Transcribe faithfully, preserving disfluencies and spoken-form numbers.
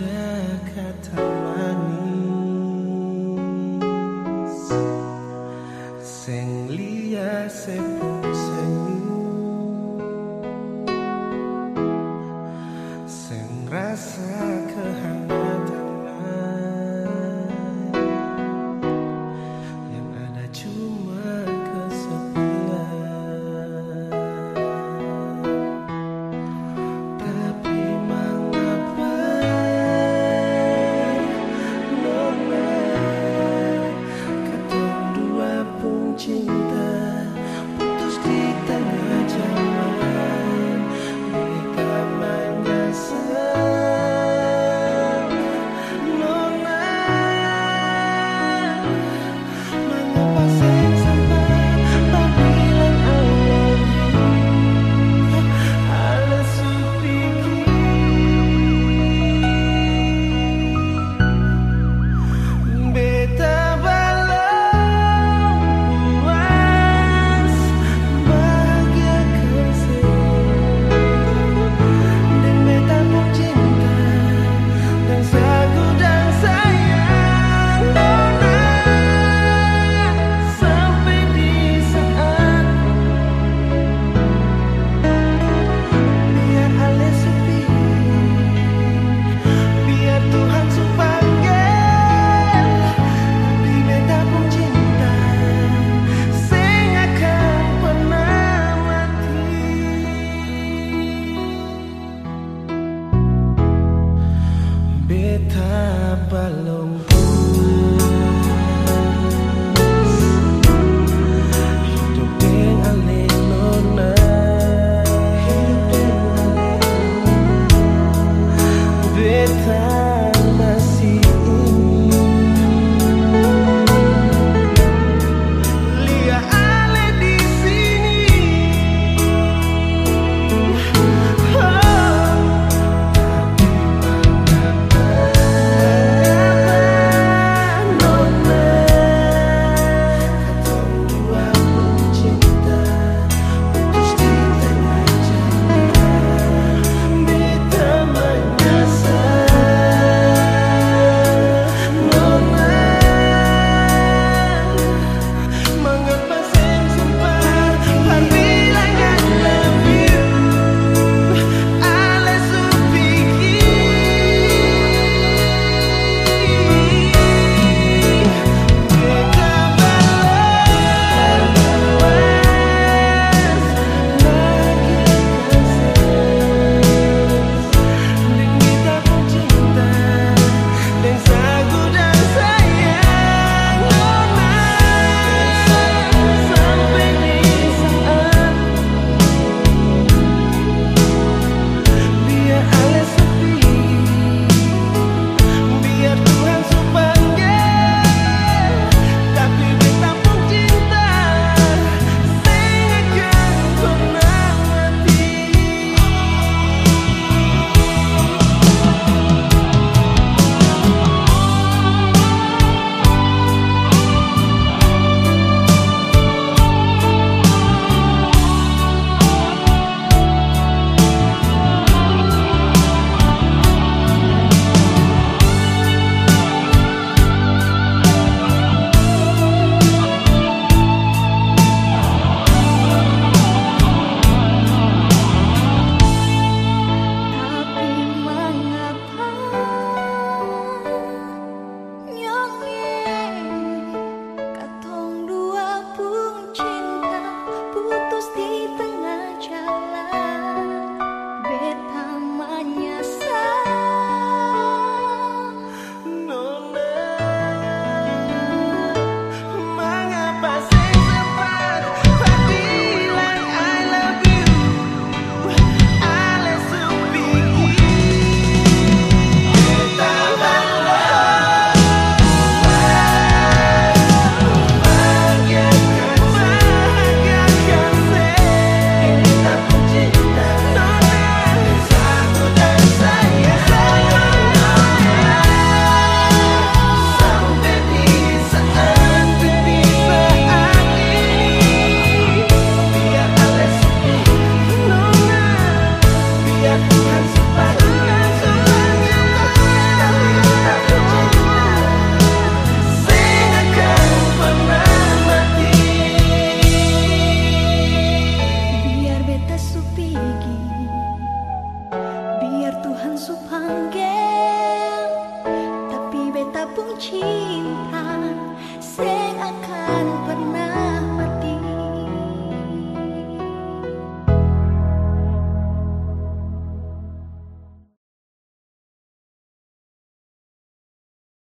ada kata manis sing liya sepung senyum sing rasa kehangatan yang ada cuma kesepian. Tapi mengapa nona ketong dua pun cinta putus di tengah jalan, kita menyesal. Nona, mengapa saya sampai tak bilang I love you? Alas supiki beta balong puas bahagiakan saya dan beta pun cinta dan sagu dan sayang. Nona, sampai di saat biar ale sepi, biar Tuhan su panggil, tapi beta pun cinta sing akan pernah mati. Beta balong hidup dengan ale nona, beta masih ingin lihat ale di sini. Oh, tapi mengapa cinta.